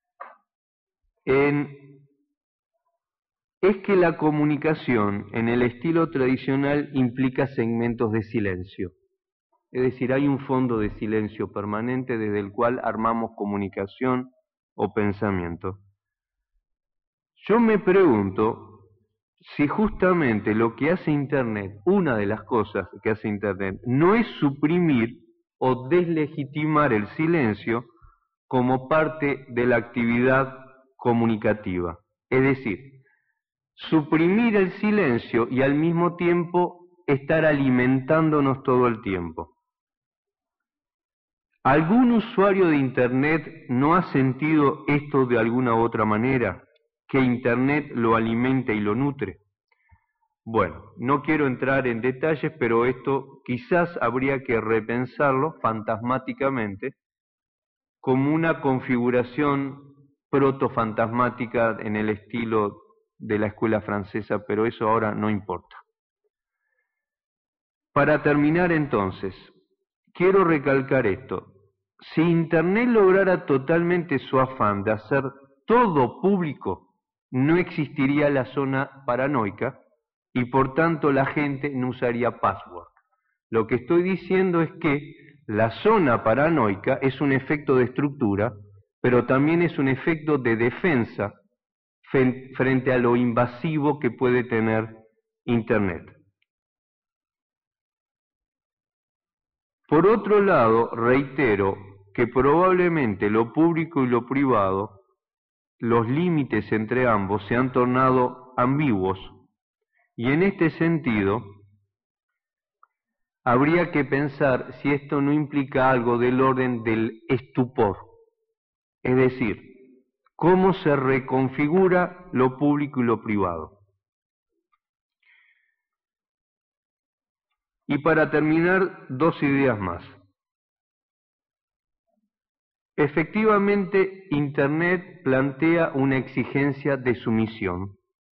en, es que la comunicación en el estilo tradicional implica segmentos de silencio. Es decir, hay un fondo de silencio permanente desde el cual armamos comunicación o pensamiento. Yo me pregunto si justamente lo que hace Internet, una de las cosas que hace Internet, no es suprimir o deslegitimar el silencio como parte de la actividad comunicativa. Es decir, suprimir el silencio y al mismo tiempo estar alimentándonos todo el tiempo. ¿Algún usuario de Internet no ha sentido esto de alguna u otra manera? ¿Que Internet lo alimenta y lo nutre? Bueno, no quiero entrar en detalles, pero esto quizás habría que repensarlo fantasmáticamente como una configuración protofantasmática en el estilo de la escuela francesa, pero eso ahora no importa. Para terminar entonces, quiero recalcar esto. Si Internet lograra totalmente su afán de hacer todo público, no existiría la zona paranoica y por tanto la gente no usaría password. Lo que estoy diciendo es que la zona paranoica es un efecto de estructura, pero también es un efecto de defensa frente a lo invasivo que puede tener Internet. Por otro lado, reitero que probablemente lo público y lo privado, los límites entre ambos se han tornado ambiguos, y en este sentido habría que pensar si esto no implica algo del orden del estupor, es decir, cómo se reconfigura lo público y lo privado. Y para terminar, dos ideas más. Efectivamente, Internet plantea una exigencia de sumisión,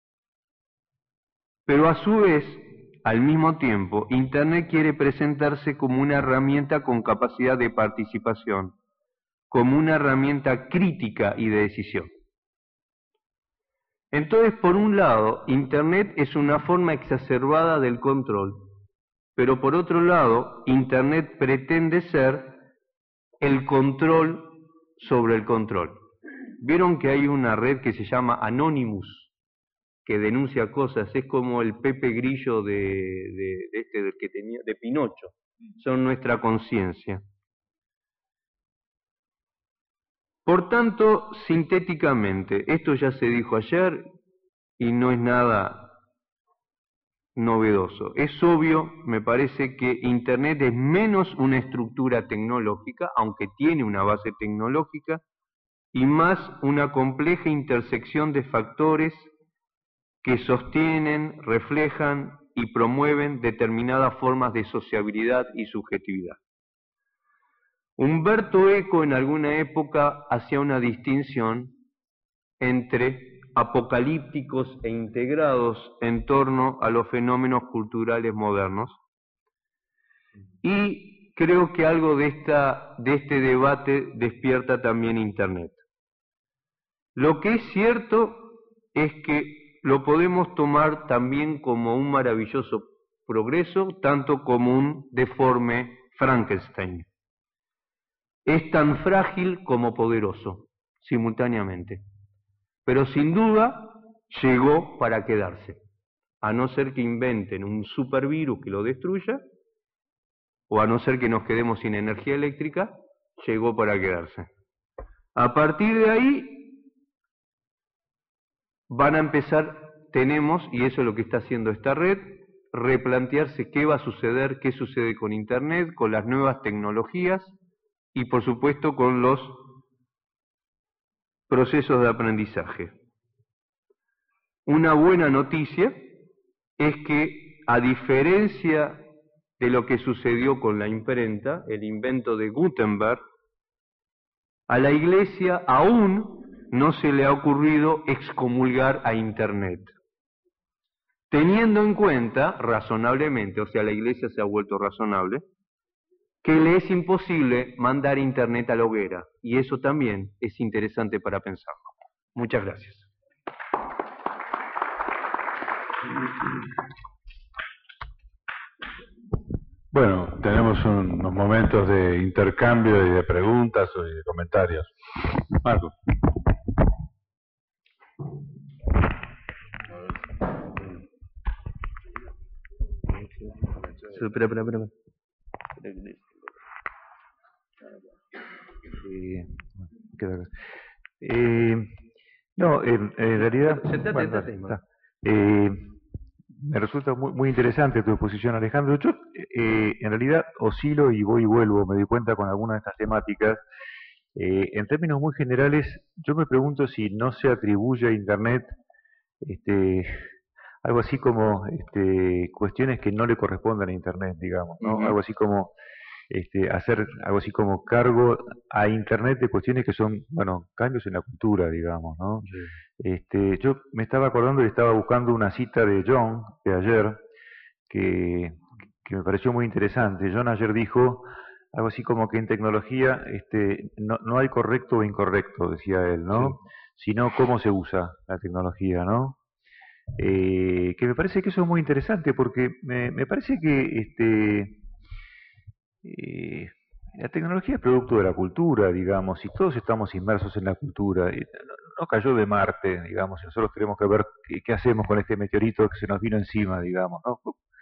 pero a su vez, al mismo tiempo, Internet quiere presentarse como una herramienta con capacidad de participación, como una herramienta crítica y de decisión. Entonces, por un lado, Internet es una forma exacerbada del control, pero por otro lado, Internet pretende ser el control sobre el control. ¿Vieron que hay una red que se llama Anonymous, que denuncia cosas? Es como el Pepe Grillo de, de, de este del que tenía, de Pinocho. Son nuestra conciencia. Por tanto, sintéticamente, esto ya se dijo ayer y no es nada novedoso. Es obvio, me parece, que Internet es menos una estructura tecnológica, aunque tiene una base tecnológica, y más una compleja intersección de factores que sostienen, reflejan y promueven determinadas formas de sociabilidad y subjetividad. Humberto Eco en alguna época hacía una distinción entre apocalípticos e integrados en torno a los fenómenos culturales modernos, y creo que algo de, esta, de este debate despierta también Internet. Lo que es cierto es que lo podemos tomar también como un maravilloso progreso, tanto como un deforme Frankenstein. Es tan frágil como poderoso, simultáneamente. Pero sin duda llegó para quedarse, a no ser que inventen un supervirus que lo destruya, o a no ser que nos quedemos sin energía eléctrica, llegó para quedarse. A partir de ahí van a empezar, tenemos, y eso es lo que está haciendo esta red, replantearse qué va a suceder, qué sucede con Internet, con las nuevas tecnologías y por supuesto con los procesos de aprendizaje. Una buena noticia es que, a diferencia de lo que sucedió con la imprenta, el invento de Gutenberg, a la Iglesia aún no se le ha ocurrido excomulgar a Internet. Teniendo en cuenta, razonablemente, o sea, la Iglesia se ha vuelto razonable, que le es imposible mandar Internet a la hoguera, y eso también es interesante para pensarlo. Muchas gracias. Bueno, tenemos un, unos momentos de intercambio y de preguntas y de comentarios. Marco. Espera, espera, espera. Eh, eh, no, en, en realidad, Sentate, bueno, sentate, está. Eh, me resulta muy, muy interesante tu exposición, Alejandro. Yo eh, en realidad oscilo y voy y vuelvo, me doy cuenta con algunas de estas temáticas. Eh, en términos muy generales, yo me pregunto si no se atribuye a Internet este, algo así como este, cuestiones que no le corresponden a Internet, digamos, ¿no? Uh-huh. Algo así como este, hacer algo así como cargo a Internet de cuestiones que son, bueno, cambios en la cultura, digamos, ¿no? Sí. Este, yo me estaba acordando y estaba buscando una cita de John de ayer que, que me pareció muy interesante. John ayer dijo algo así como que en tecnología este, no, no hay correcto o incorrecto, decía él, ¿no? Sí. Sino cómo se usa la tecnología, ¿no? Eh, que me parece que eso es muy interesante porque me, me parece que este, eh, la tecnología es producto de la cultura, digamos, y todos estamos inmersos en la cultura. No, no cayó de Marte, digamos, y nosotros tenemos que ver qué, qué hacemos con este meteorito que se nos vino encima, digamos, ¿no?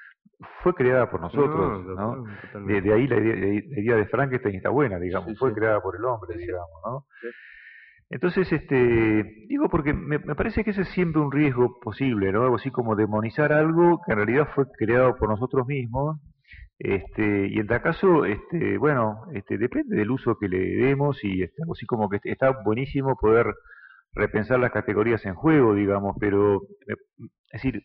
Fue creada por nosotros, ¿no? ¿no? De, de ahí la idea, de, la idea de Frankenstein está buena, digamos, sí, fue sí. creada por el hombre, sí, digamos, ¿no? Sí. Entonces, este, digo porque me, me parece que ese es siempre un riesgo posible, ¿no? Algo así como demonizar algo que en realidad fue creado por nosotros mismos, este, y en tal caso, este, bueno, este, depende del uso que le demos y este, algo así como que está buenísimo poder repensar las categorías en juego, digamos, pero, es decir,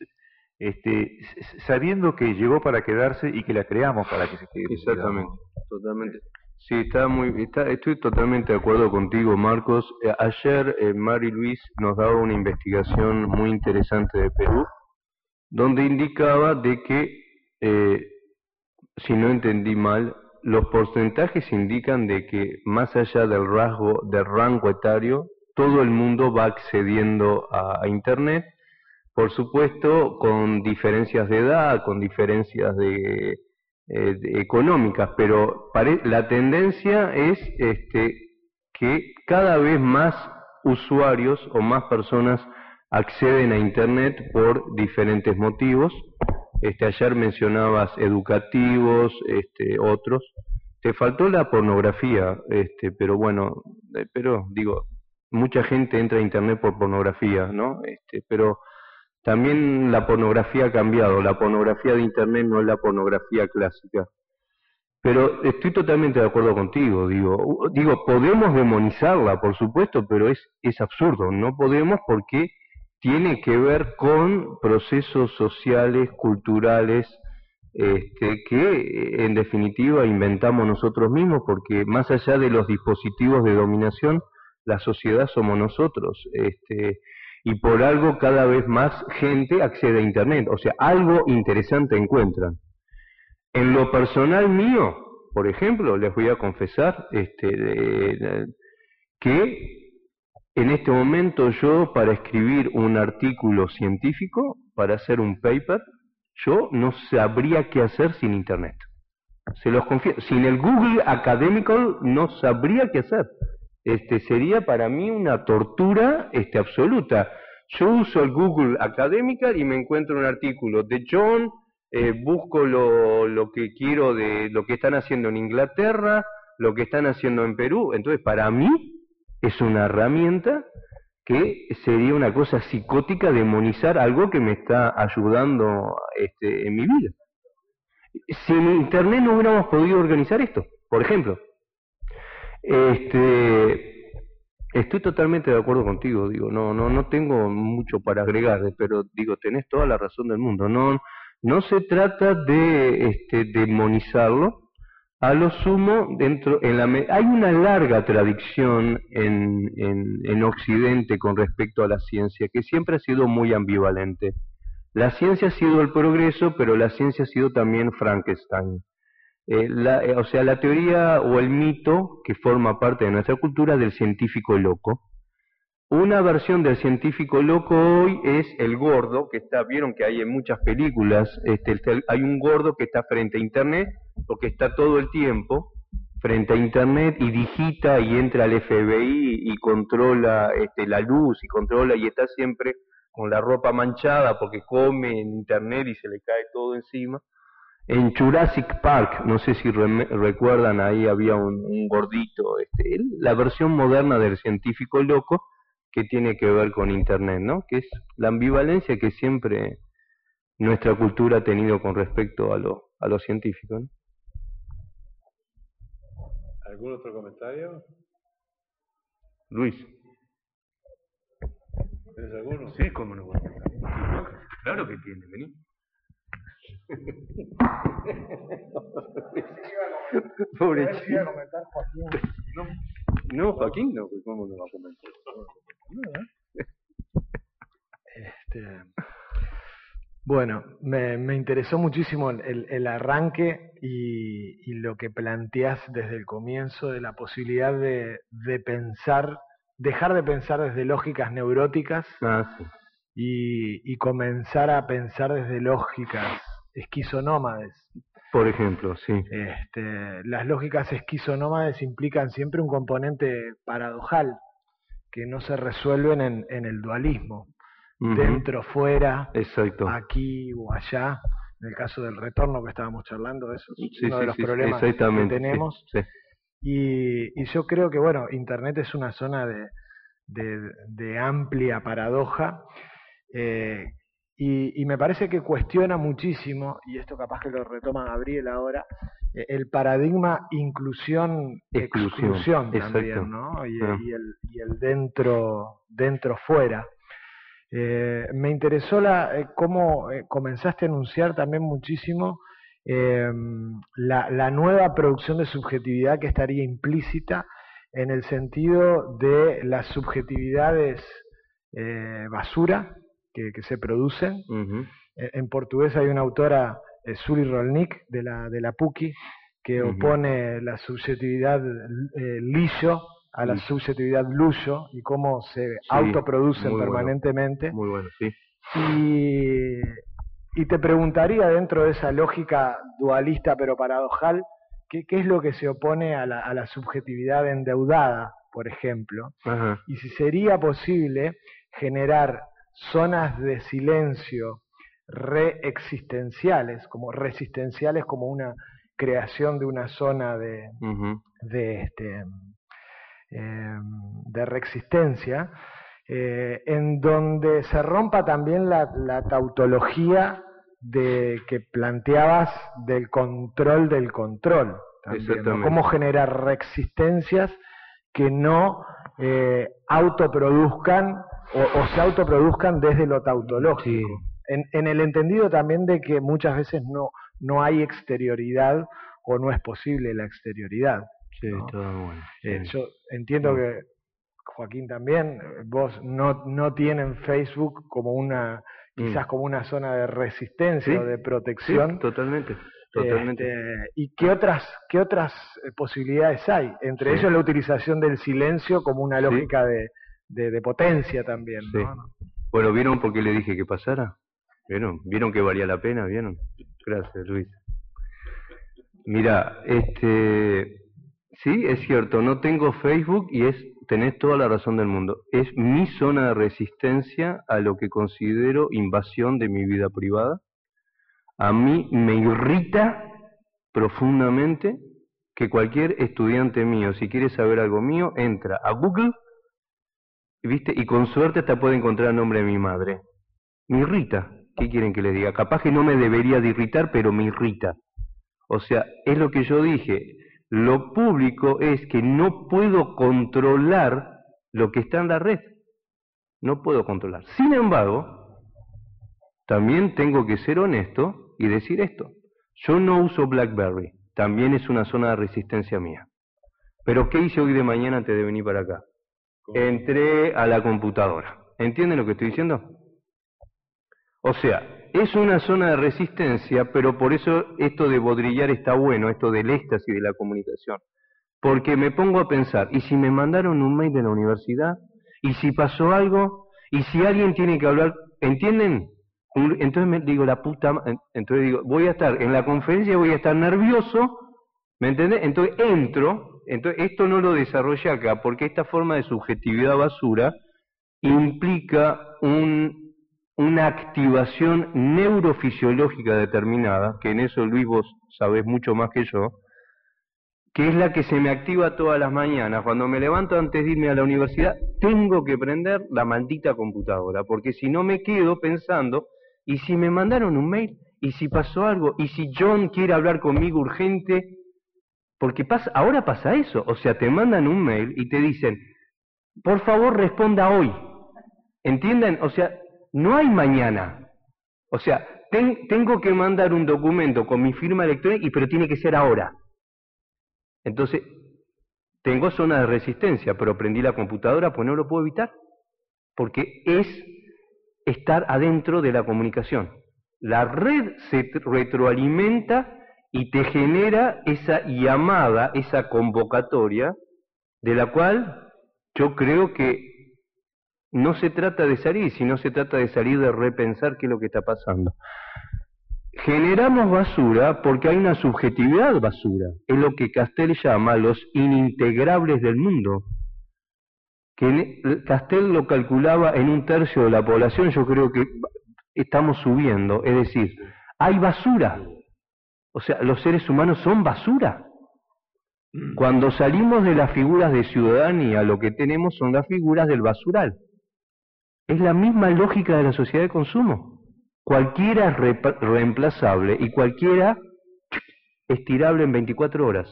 este, sabiendo que llegó para quedarse y que la creamos para que se quede. Exactamente, digamos. Totalmente. Sí, está muy, está, estoy totalmente de acuerdo contigo, Marcos. Eh, ayer eh, Mari Luis nos daba una investigación muy interesante de Perú, donde indicaba de que, eh, si no entendí mal, los porcentajes indican de que más allá del rasgo, del rango etario, todo el mundo va accediendo a, a Internet, por supuesto con diferencias de edad, con diferencias de... Eh, económicas, pero pare la tendencia es este, que cada vez más usuarios o más personas acceden a Internet por diferentes motivos. Este, ayer mencionabas educativos, este, otros. Te faltó la pornografía, este, pero bueno, eh, pero digo, mucha gente entra a Internet por pornografía, ¿no? Este, pero también la pornografía ha cambiado, la pornografía de Internet no es la pornografía clásica. Pero estoy totalmente de acuerdo contigo, digo, digo podemos demonizarla, por supuesto, pero es, es absurdo, no podemos porque tiene que ver con procesos sociales, culturales, este, que en definitiva inventamos nosotros mismos, porque más allá de los dispositivos de dominación, la sociedad somos nosotros, este... y por algo cada vez más gente accede a Internet, o sea, algo interesante encuentran. En lo personal mío, por ejemplo, les voy a confesar este, de, de, que en este momento yo, para escribir un artículo científico, para hacer un paper, yo no sabría qué hacer sin Internet. se los confieso. Sin el Google Academical no sabría qué hacer. Este, sería para mí una tortura este, absoluta. Yo uso el Google Academical y me encuentro un artículo de John, eh, busco lo, lo que quiero de lo que están haciendo en Inglaterra, lo que están haciendo en Perú. Entonces, para mí es una herramienta que sería una cosa psicótica demonizar algo que me está ayudando este, en mi vida. Sin Internet no hubiéramos podido organizar esto, por ejemplo. Este, estoy totalmente de acuerdo contigo, digo, no, no, no tengo mucho para agregar, pero digo, tenés toda la razón del mundo. No, no se trata de este, demonizarlo. A lo sumo, dentro, en la, hay una larga tradición en, en, en Occidente con respecto a la ciencia, que siempre ha sido muy ambivalente. La ciencia ha sido el progreso, pero la ciencia ha sido también Frankenstein. Eh, la, eh, o sea, la teoría o el mito que forma parte de nuestra cultura del científico loco. Una versión del científico loco hoy es el gordo, que está, vieron que hay en muchas películas, este, hay un gordo que está frente a Internet, porque está todo el tiempo frente a Internet y digita y entra al F B I y controla este, la luz y controla y está siempre con la ropa manchada porque come en Internet y se le cae todo encima. En Jurassic Park, no sé si re recuerdan, ahí había un, un gordito, este, la versión moderna del científico loco, que tiene que ver con Internet, ¿no? Que es la ambivalencia que siempre nuestra cultura ha tenido con respecto a lo, a lo científico, ¿no? ¿Algún otro comentario? Luis. ¿Tienes alguno? Sí, cómo no. Claro que tiene, vení. Pobre chico. No, no, Joaquín no, pues cómo no va a comentar. Este, bueno, me, me interesó muchísimo el, el arranque y, y lo que planteás desde el comienzo de la posibilidad de, de pensar, dejar de pensar desde lógicas neuróticas ah, sí. y, y comenzar a pensar desde lógicas esquizonómades. Por ejemplo, sí. Este, las lógicas esquizonómades implican siempre un componente paradojal que no se resuelven en, en el dualismo. Uh-huh. Dentro, fuera, exacto. Aquí o allá. En el caso del retorno que estábamos charlando, eso es sí, uno sí, de los sí, problemas que tenemos. Sí, sí. Y, y yo creo que, bueno, Internet es una zona de, de, de amplia paradoja. Eh, Y, y me parece que cuestiona muchísimo, y esto capaz que lo retoma Gabriel ahora, eh, el paradigma inclusión-exclusión también, ¿no? Y, ah. y, el, y el dentro, dentro-fuera. Eh, me interesó la, eh, cómo eh, comenzaste a enunciar también muchísimo eh, la, la nueva producción de subjetividad que estaría implícita en el sentido de las subjetividades eh, basura, Que, que se producen. Uh-huh. En portugués hay una autora, eh, Suri Rolnik, de la, de la Puki, que uh-huh. opone la subjetividad eh, lillo a la subjetividad luyo y cómo se sí, autoproducen permanentemente. Bueno. Muy bueno, sí. Y, y te preguntaría, dentro de esa lógica dualista pero paradojal, ¿qué, qué es lo que se opone a la, a la subjetividad endeudada, por ejemplo? Uh-huh. Y si sería posible generar zonas de silencio reexistenciales, como resistenciales, como una creación de una zona de, uh-huh. de, este, eh, de reexistencia, eh, en donde se rompa también la, la tautología de, que planteabas del control del control, también, ¿no? Cómo generar reexistencias que no eh, autoproduzcan O, o se autoproduzcan desde lo tautológico, sí. en, en el entendido también de que muchas veces no, no hay exterioridad o no es posible la exterioridad. Sí, ¿no? Todo bueno. Eh, sí. Yo entiendo sí. que Joaquín también, vos no, no tienen Facebook como una, quizás mm. como una zona de resistencia ¿Sí? o de protección. Sí, totalmente. Totalmente. Este, ¿Y qué otras, qué otras posibilidades hay? Entre sí. ellos la utilización del silencio como una lógica sí. de De, de potencia también, sí. ¿no? Bueno, ¿vieron por qué le dije que pasara? ¿Vieron? ¿Vieron que valía la pena? ¿Vieron? Gracias, Luis. Mira, este, sí, es cierto, no tengo Facebook y es, tenés toda la razón del mundo. Es mi zona de resistencia a lo que considero invasión de mi vida privada. A mí me irrita profundamente que cualquier estudiante mío, si quiere saber algo mío, entra a Google, ¿viste? Y con suerte hasta puede encontrar el nombre de mi madre. Me irrita. ¿Qué quieren que les diga? Capaz que no me debería de irritar, pero me irrita. O sea, es lo que yo dije. Lo público es que no puedo controlar lo que está en la red. No puedo controlar. Sin embargo, también tengo que ser honesto y decir esto. Yo no uso BlackBerry. También es una zona de resistencia mía. Pero ¿qué hice hoy de mañana antes de venir para acá? Entré a la computadora. ¿Entienden lo que estoy diciendo? O sea, es una zona de resistencia, pero por eso esto de Baudrillard está bueno, esto del éxtasis de la comunicación. Porque me pongo a pensar, ¿y si me mandaron un mail de la universidad? ¿Y si pasó algo? ¿Y si alguien tiene que hablar? ¿Entienden? Entonces me digo, la puta... Entonces digo, voy a estar en la conferencia, voy a estar nervioso, ¿me entendés? Entonces entro, entonces esto no lo desarrollé acá, porque esta forma de subjetividad basura implica un... una activación neurofisiológica determinada, que en eso Luis vos sabés mucho más que yo, que es la que se me activa todas las mañanas. Cuando me levanto antes de irme a la universidad, tengo que prender la maldita computadora, porque si no me quedo pensando, ¿y si me mandaron un mail? ¿Y si pasó algo? ¿Y si John quiere hablar conmigo urgente? Porque pasa, ahora pasa eso, o sea, te mandan un mail y te dicen, por favor responda hoy. ¿Entienden? O sea, no hay mañana. O sea, ten, tengo que mandar un documento con mi firma electrónica, y pero tiene que ser ahora. Entonces, tengo zona de resistencia, pero prendí la computadora, pues no lo puedo evitar. Porque es estar adentro de la comunicación. La red se retroalimenta y te genera esa llamada, esa convocatoria, de la cual yo creo que no se trata de salir, sino se trata de salir de repensar qué es lo que está pasando. Generamos basura porque hay una subjetividad basura. Es lo que Castel llama los inintegrables del mundo. Que Castel lo calculaba en un tercio de la población, yo creo que estamos subiendo. Es decir, hay basura. O sea, los seres humanos son basura. Cuando salimos de las figuras de ciudadanía, lo que tenemos son las figuras del basural. Es la misma lógica de la sociedad de consumo. Cualquiera es re reemplazable y cualquiera estirable en veinticuatro horas.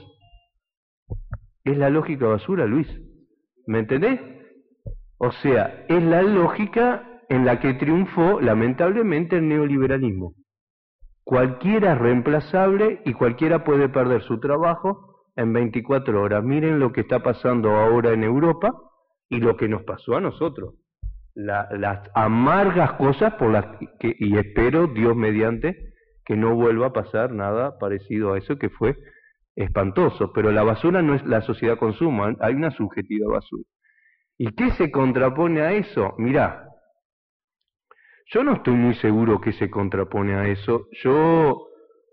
Es la lógica basura, Luis. ¿Me entendés? O sea, es la lógica en la que triunfó, lamentablemente, el neoliberalismo. Cualquiera es reemplazable y cualquiera puede perder su trabajo en veinticuatro horas. Miren lo que está pasando ahora en Europa y lo que nos pasó a nosotros. La, las amargas cosas por las que, y espero, Dios mediante, que no vuelva a pasar nada parecido a eso, que fue espantoso. Pero la basura no es la sociedad consumo, hay una subjetividad basura. ¿Y qué se contrapone a eso? Mirá, yo no estoy muy seguro que se contrapone a eso. Yo,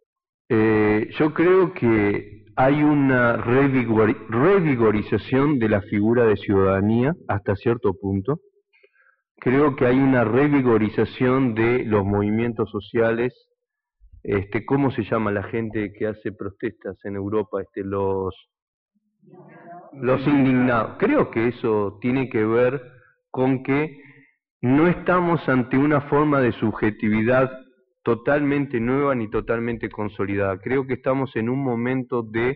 eh, yo creo que hay una revigor, revigorización de la figura de ciudadanía hasta cierto punto. Creo que hay una revigorización de los movimientos sociales. Este, ¿cómo se llama la gente que hace protestas en Europa? Este, los, los indignados. Creo que eso tiene que ver con que no estamos ante una forma de subjetividad totalmente nueva ni totalmente consolidada. Creo que estamos en un momento de,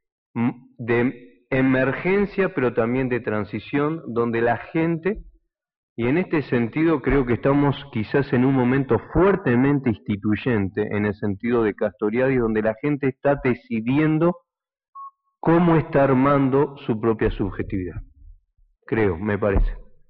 de emergencia, pero también de transición, donde la gente... Y en este sentido creo que estamos quizás en un momento fuertemente instituyente, en el sentido de Castoriadis, donde la gente está decidiendo cómo está armando su propia subjetividad. Creo, me parece.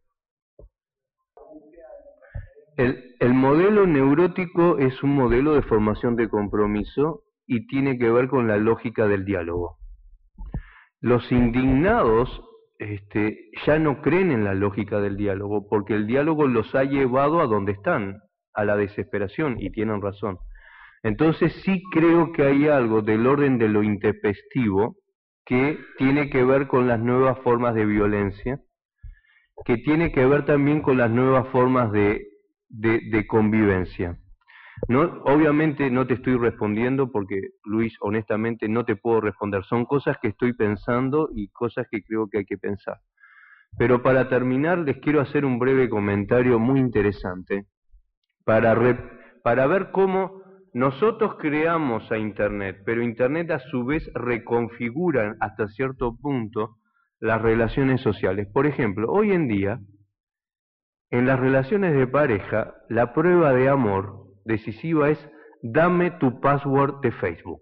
El, el modelo neurótico es un modelo de formación de compromiso y tiene que ver con la lógica del diálogo. Los indignados Este, ya no creen en la lógica del diálogo, porque el diálogo los ha llevado a donde están, a la desesperación, y tienen razón. Entonces sí creo que hay algo del orden de lo intempestivo que tiene que ver con las nuevas formas de violencia, que tiene que ver también con las nuevas formas de, de, de convivencia. No, obviamente no te estoy respondiendo porque, Luis, honestamente no te puedo responder. Son cosas que estoy pensando y cosas que creo que hay que pensar. Pero para terminar les quiero hacer un breve comentario muy interesante para, re, para ver cómo nosotros creamos a Internet, pero Internet a su vez reconfigura hasta cierto punto las relaciones sociales. Por ejemplo, hoy en día, en las relaciones de pareja, la prueba de amor decisiva es dame tu password de Facebook.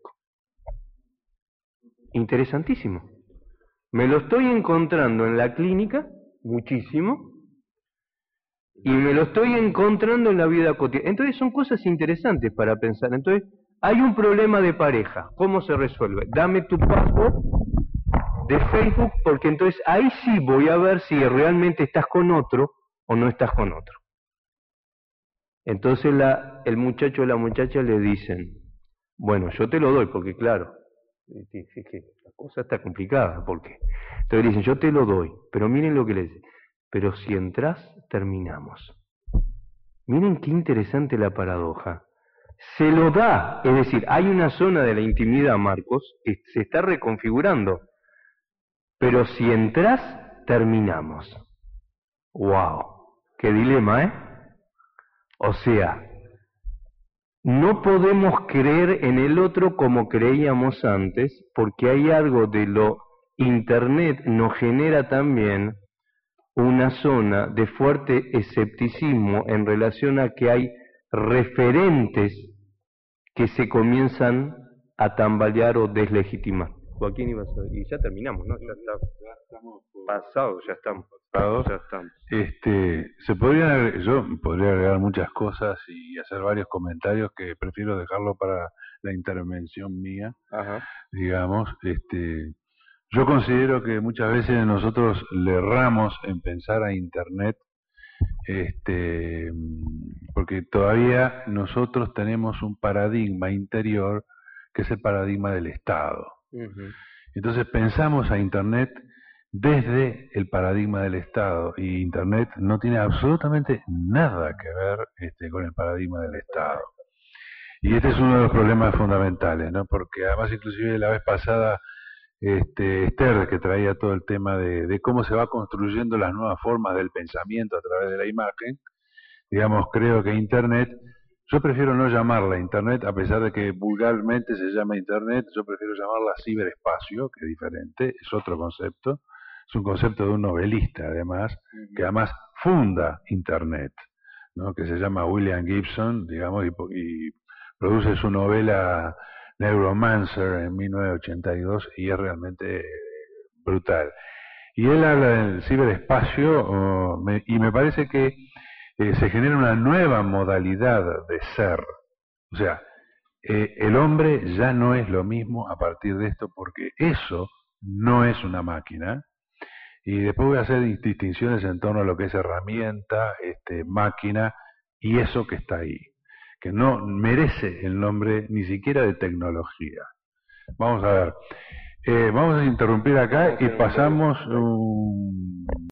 Interesantísimo. Me lo estoy encontrando en la clínica, muchísimo, y me lo estoy encontrando en la vida cotidiana. Entonces son cosas interesantes para pensar. Entonces, hay un problema de pareja. ¿Cómo se resuelve? Dame tu password de Facebook, porque entonces ahí sí voy a ver si realmente estás con otro o no estás con otro. Entonces la, el muchacho o la muchacha le dicen, bueno, yo te lo doy, porque claro, es que la cosa está complicada, porque entonces dicen, yo te lo doy, pero miren lo que le dicen, pero si entras, terminamos. Miren qué interesante la paradoja. Se lo da, es decir, hay una zona de la intimidad, Marcos, que se está reconfigurando, pero si entras, terminamos. ¡Wow! ¡Qué dilema, eh! O sea, no podemos creer en el otro como creíamos antes, porque hay algo de lo Internet nos genera también una zona de fuerte escepticismo en relación a que hay referentes que se comienzan a tambalear o deslegitimar. Joaquín, ibas a... y ya terminamos, ¿no? Ya está Ya estamos por... pasado, ya estamos. pasados. Ya estamos. Este, se podrían, yo podría agregar muchas cosas y hacer varios comentarios que prefiero dejarlo para la intervención mía. Ajá. Digamos, este, yo considero que muchas veces nosotros le erramos en pensar a Internet, este, porque todavía nosotros tenemos un paradigma interior que es el paradigma del Estado. Uh-huh. Entonces pensamos a Internet desde el paradigma del Estado, y Internet no tiene absolutamente nada que ver este, con el paradigma del Estado. Y este es uno de los problemas fundamentales, ¿no? Porque además, inclusive la vez pasada, este, Esther, que traía todo el tema de, de cómo se va construyendo las nuevas formas del pensamiento a través de la imagen, digamos, creo que Internet, yo prefiero no llamarla Internet, a pesar de que vulgarmente se llama Internet, yo prefiero llamarla ciberespacio, que es diferente, es otro concepto, es un concepto de un novelista, además, que además funda Internet, ¿no? Que se llama William Gibson, digamos, y, y produce su novela Neuromancer en mil novecientos ochenta y dos, y es realmente brutal. Y él habla del ciberespacio, oh, me, y me parece que eh, se genera una nueva modalidad de ser. O sea, eh, el hombre ya no es lo mismo a partir de esto, porque eso no es una máquina. Y después voy a hacer distinciones en torno a lo que es herramienta, este, máquina, y eso que está ahí, que no merece el nombre ni siquiera de tecnología. Vamos a ver, eh, vamos a interrumpir acá y pasamos un...